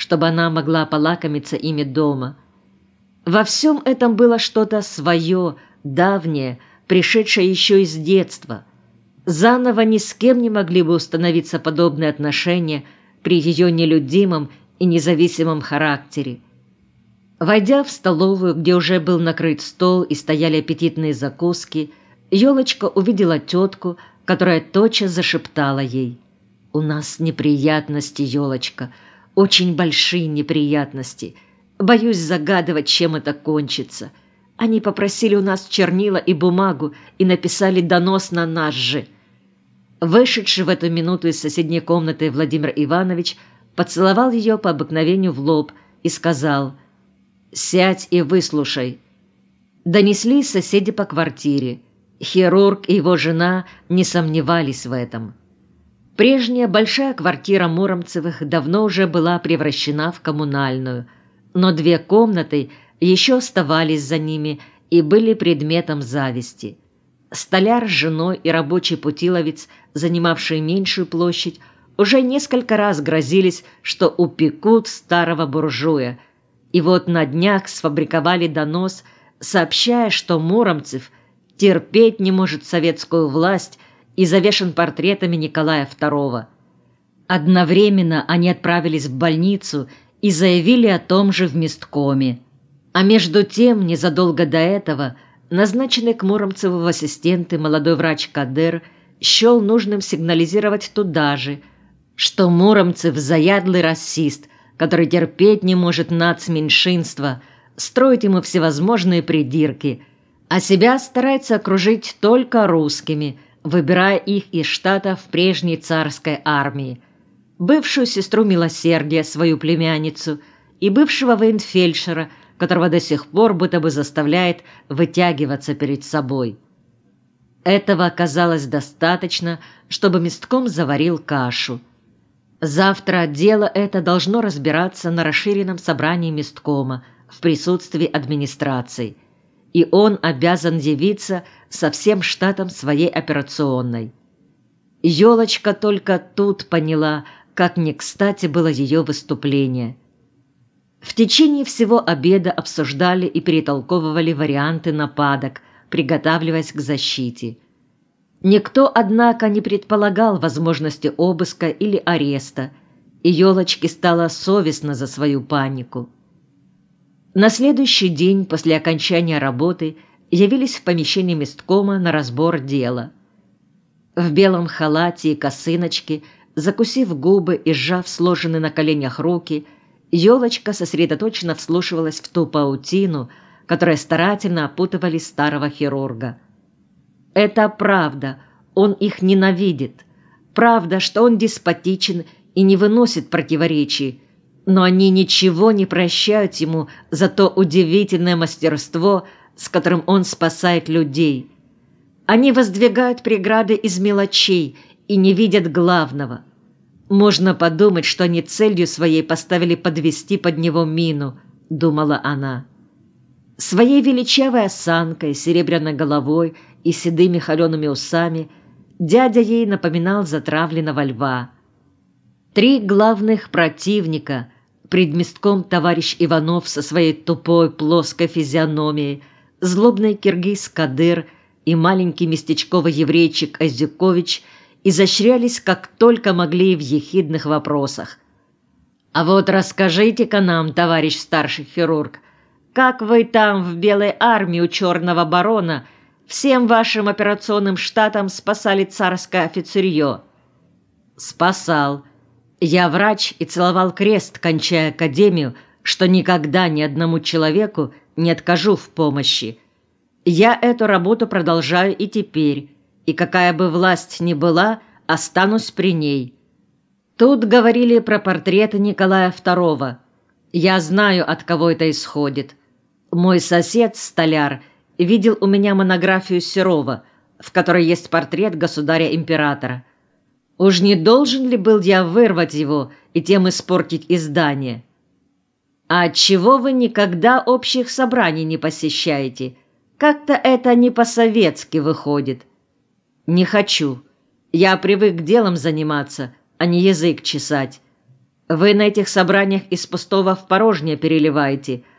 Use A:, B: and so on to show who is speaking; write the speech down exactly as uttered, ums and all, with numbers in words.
A: чтобы она могла полакомиться ими дома. Во всем этом было что-то свое, давнее, пришедшее еще из детства. Заново ни с кем не могли бы установиться подобные отношения при ее нелюдимом и независимом характере. Войдя в столовую, где уже был накрыт стол и стояли аппетитные закуски, Ёлочка увидела тетку, которая тотчас зашептала ей: «У нас неприятности, Ёлочка, очень большие неприятности. Боюсь загадывать, чем это кончится. Они попросили у нас чернила и бумагу и написали донос на нас же». Вышедший в эту минуту из соседней комнаты Владимир Иванович поцеловал ее по обыкновению в лоб и сказал: «Сядь и выслушай». Донесли соседи по квартире. Хирург и его жена не сомневались в этом. Прежняя большая квартира Муромцевых давно уже была превращена в коммунальную, но две комнаты еще оставались за ними и были предметом зависти. Столяр с женой и рабочий путиловец, занимавшие меньшую площадь, уже несколько раз грозились, что упекут старого буржуя, и вот на днях сфабриковали донос, сообщая, что Муромцев терпеть не может советскую власть и завешен портретами Николая второго. Одновременно они отправились в больницу и заявили о том же в месткоме. А между тем, незадолго до этого, назначенный к Муромцеву в ассистенты молодой врач Кадер счел нужным сигнализировать туда же, что Муромцев заядлый расист, который терпеть не может нацменьшинства, строит ему всевозможные придирки, а себя старается окружить только русскими, выбирая их из штатов прежней царской армии, бывшую сестру милосердия, свою племянницу, и бывшего военфельдшера, которого до сих пор будто бы заставляет вытягиваться перед собой. Этого оказалось достаточно, чтобы местком заварил кашу. Завтра дело это должно разбираться на расширенном собрании месткома в присутствии администрации, и он обязан явиться со всем штатом своей операционной. Ёлочка только тут поняла, как не кстати было ее выступление. В течение всего обеда обсуждали и перетолковывали варианты нападок, приготавливаясь к защите. Никто, однако, не предполагал возможности обыска или ареста, и Ёлочке стало совестно за свою панику. На следующий день после окончания работы явились в помещении месткома на разбор дела. В белом халате и косыночке, закусив губы и сжав сложенные на коленях руки, Ёлочка сосредоточенно вслушивалась в ту паутину, которая старательно опутывали старого хирурга. Это правда, он их ненавидит. Правда, что он деспотичен и не выносит противоречий, но они ничего не прощают ему за то удивительное мастерство, с которым он спасает людей. Они воздвигают преграды из мелочей и не видят главного. Можно подумать, что они целью своей поставили подвести под него мину, думала она. Своей величавой осанкой, серебряной головой и седыми холеными усами дядя ей напоминал затравленного льва. Три главных противника, пред местком товарищ Иванов со своей тупой плоской физиономией, злобный киргиз Кадыр и маленький местечковый еврейчик Азюкович, изощрялись как только могли в ехидных вопросах. «А вот расскажите-ка нам, товарищ старший хирург, как вы там в Белой армии у черного барона всем вашим операционным штатам спасали царское офицерье?» «Спасал. Я врач и целовал крест, кончая академию, что никогда ни одному человеку не откажу в помощи. Я эту работу продолжаю и теперь, и какая бы власть ни была, останусь при ней. Тут говорили про портреты Николая второго. Я знаю, от кого это исходит. Мой сосед, столяр, видел у меня монографию Серова, в которой есть портрет государя-императора. Уж не должен ли был я вырвать его и тем испортить издание? А отчего вы никогда общих собраний не посещаете? Как-то это не по-советски выходит. Не хочу. Я привык делом заниматься, а не язык чесать. Вы на этих собраниях из пустого в порожнее переливаете,